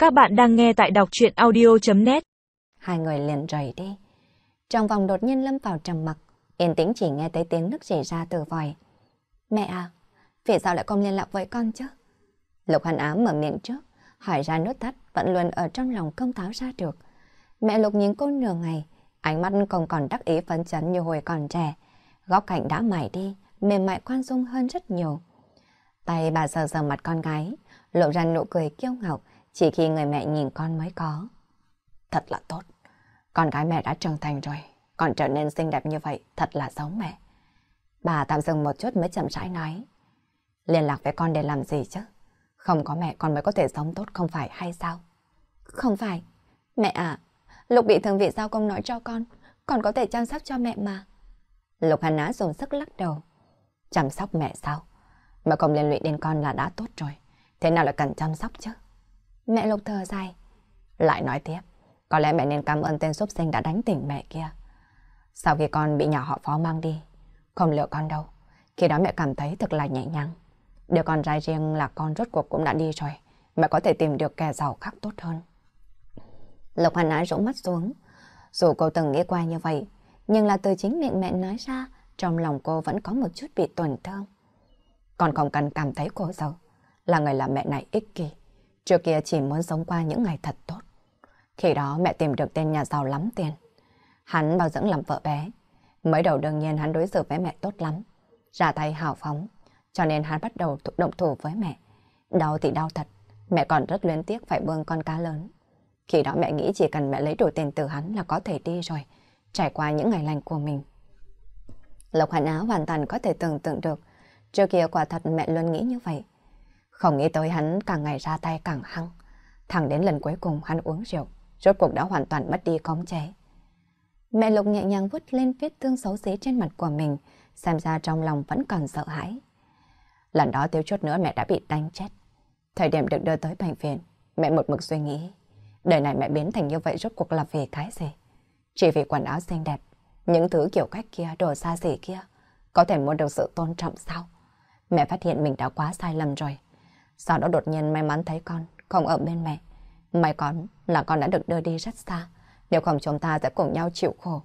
Các bạn đang nghe tại đọc truyện audio.net. Hai người liền rời đi. Trong phòng đột nhiên lâm vào trầm mặc, yên tĩnh chỉ nghe thấy tiếng nước chảy ra từ vòi. Mẹ à, vì sao lại không liên lạc với con chứ? Lục Hân Ám mở miệng trước, hỏi ra nút thắt vẫn luôn ở trong lòng không tháo ra được. Mẹ Lục nhìn cô nửa ngày, ánh mắt không còn đắc ý phấn chấn như hồi còn trẻ. Góc cạnh đã mải đi, mềm mại khoan dung hơn rất nhiều. Tay bà sờ sờ mặt con gái, lộ ra nụ cười kiêu ngạo, chỉ khi người mẹ nhìn con mới có. Thật là tốt, con gái mẹ đã trưởng thành rồi, còn trở nên xinh đẹp như vậy, thật là giống mẹ. Bà tạm dừng một chút mới chậm rãi nói. Liên lạc với con để làm gì chứ? Không có mẹ con mới có thể sống tốt không phải hay sao? Không phải, mẹ à, Lục bị thương vì sao không nói cho con có thể chăm sóc cho mẹ mà. Lục Hàn Á dùng sức lắc đầu. Chăm sóc mẹ sao? Mà không liên lụy đến con là đã tốt rồi, thế nào lại cần chăm sóc chứ? Mẹ Lục thở dài. Lại nói tiếp, có lẽ mẹ nên cảm ơn tên súc sinh đã đánh tỉnh mẹ kia. Sau khi con bị nhà họ Phó mang đi, không lựa con đâu, khi đó mẹ cảm thấy thật là nhẹ nhàng. Đứa con trai riêng là con rốt cuộc cũng đã đi rồi, mẹ có thể tìm được kẻ giàu khác tốt hơn. Lục Hàn Á rũ mắt xuống. Dù cô từng nghĩ qua như vậy, nhưng là từ chính miệng mẹ nói ra, trong lòng cô vẫn có một chút bị tổn thương. Con không cần cảm thấy cô giàu, là người làm mẹ này ích kỷ. Trước kia chỉ muốn sống qua những ngày thật tốt. Khi đó mẹ tìm được tên nhà giàu lắm tiền. Hắn bao dưỡng làm vợ bé. Mới đầu đương nhiên hắn đối xử với mẹ tốt lắm, ra tay hào phóng, cho nên hắn bắt đầu động thủ với mẹ. Đau thì đau thật, mẹ còn rất luyến tiếc phải bưng con cá lớn. Khi đó mẹ nghĩ chỉ cần mẹ lấy đủ tiền từ hắn là có thể đi rồi, trải qua những ngày lành của mình. Lục Hàn Á hoàn toàn có thể tưởng tượng được, trước kia quả thật mẹ luôn nghĩ như vậy. Không nghĩ tới hắn càng ngày ra tay càng hăng, thẳng đến lần cuối cùng hắn uống rượu, rốt cuộc đã hoàn toàn mất đi khống chế. Mẹ Lục nhẹ nhàng vuốt lên vết thương xấu xí trên mặt của mình, xem ra trong lòng vẫn còn sợ hãi. Lần đó thiếu chút nữa mẹ đã bị đánh chết. Thời điểm được đưa tới bệnh viện, mẹ một mực suy nghĩ, đời này mẹ biến thành như vậy rốt cuộc là vì cái gì? Chỉ vì quần áo xinh đẹp, những thứ kiểu cách kia, đồ xa xỉ kia, có thể mua được sự tôn trọng sao? Mẹ phát hiện mình đã quá sai lầm rồi. Sau đó đột nhiên may mắn thấy con không ở bên mẹ. May con là con đã được đưa đi rất xa, nếu không chúng ta sẽ cùng nhau chịu khổ.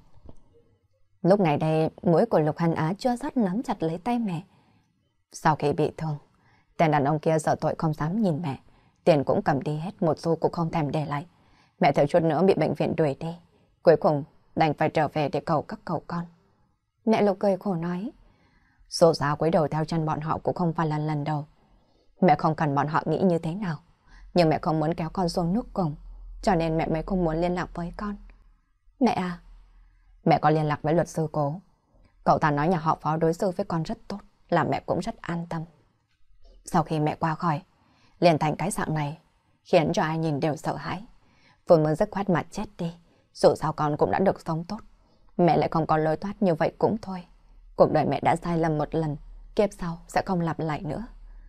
Lúc này đây, mũi của Lục Hàn Á chưa sót nắm chặt lấy tay mẹ. Sau khi bị thương, tên đàn ông kia sợ tội không dám nhìn mẹ. Tiền cũng cầm đi hết, một xu cũng không thèm để lại. Mẹ thiếu chút nữa bị bệnh viện đuổi đi. Cuối cùng đành phải trở về để cầu các cậu con. Mẹ Lục cười khổ nói. Dù sao cúi đầu theo chân bọn họ cũng không phải là lần đầu. Mẹ không cần bọn họ nghĩ như thế nào, nhưng mẹ không muốn kéo con xuống nước cùng, cho nên mẹ mới không muốn liên lạc với con. Mẹ à, mẹ có liên lạc với luật sư Cố. Cậu ta nói nhà họ Phó đối xử với con rất tốt, làm mẹ cũng rất an tâm. Sau khi mẹ qua khỏi, liền thành cái dạng này, khiến cho ai nhìn đều sợ hãi. Vừa mới dứt khoát mà chết đi, dù sao con cũng đã được sống tốt. Mẹ lại không có lối thoát như vậy cũng thôi. Cuộc đời mẹ đã sai lầm một lần, kiếp sau sẽ không lặp lại nữa.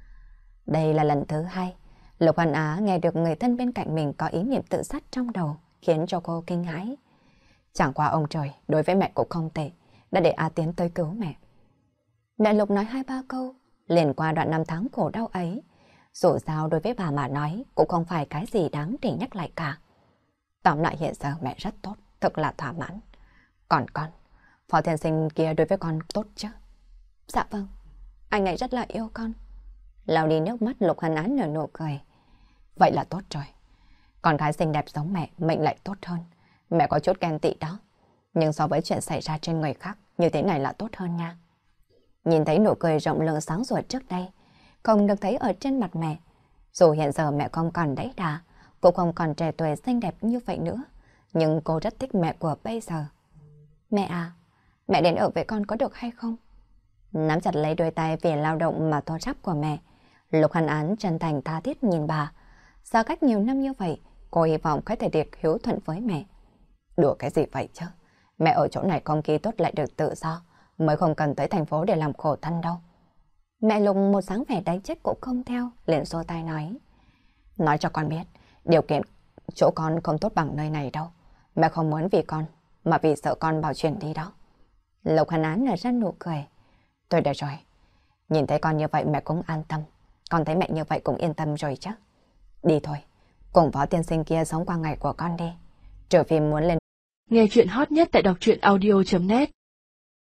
Đây là lần thứ hai, Lục Hàn Á nghe được người thân bên cạnh mình có ý niệm tự sát trong đầu, khiến cho cô kinh hãi. Chẳng qua ông trời đối với mẹ cũng không tệ, đã để A Tiến tới cứu mẹ. Mẹ Lục nói 2-3 câu, liền qua đoạn năm tháng khổ đau ấy. Dù sao đối với bà mà nói cũng không phải cái gì đáng để nhắc lại cả. Tóm lại hiện giờ mẹ rất tốt, thật là thỏa mãn. Còn con, Phó Thiên Sinh kia đối với con tốt chứ? Dạ vâng, anh ấy rất là yêu con. Lau đi nước mắt, Lục Hàn Á nở nụ cười. Vậy là tốt rồi. Con gái xinh đẹp giống mẹ, mệnh lại tốt hơn. Mẹ có chút ghen tị đó. Nhưng so với chuyện xảy ra trên người khác, như thế này là tốt hơn nha. Nhìn thấy nụ cười rộng lượng sáng sủa trước đây, không được thấy ở trên mặt mẹ. Dù hiện giờ mẹ không còn đẫy đà, cũng không còn trẻ tuổi xinh đẹp như vậy nữa, nhưng cô rất thích mẹ của bây giờ. Mẹ à, mẹ đến ở với con có được hay không? Nắm chặt lấy đôi tay vì lao động mà thô ráp của mẹ, Lục Hàn Án chân thành tha thiết nhìn bà. Xa cách nhiều năm như vậy, cô hy vọng có thể được hiếu thuận với mẹ. Đùa cái gì vậy chứ? Mẹ ở chỗ này không khí tốt lại được tự do, mới không cần tới thành phố để làm khổ thân đâu. Mẹ Lục một dáng vẻ đánh chết cũng không theo, liền xua tay nói. Nói cho con biết, điều kiện chỗ con không tốt bằng nơi này đâu. Mẹ không muốn vì con, mà vì sợ con bảo chuyển đi đó. Lục Hàn Án nở ra nụ cười. Tôi được rồi. Nhìn thấy con như vậy mẹ cũng an tâm. Con thấy mẹ như vậy cũng yên tâm rồi chứ. Đi thôi. cùng Phó tiên sinh kia sống qua ngày của con đi. Trừ phi muốn lên. Nghe chuyện hot nhất tại đọc truyện audio.net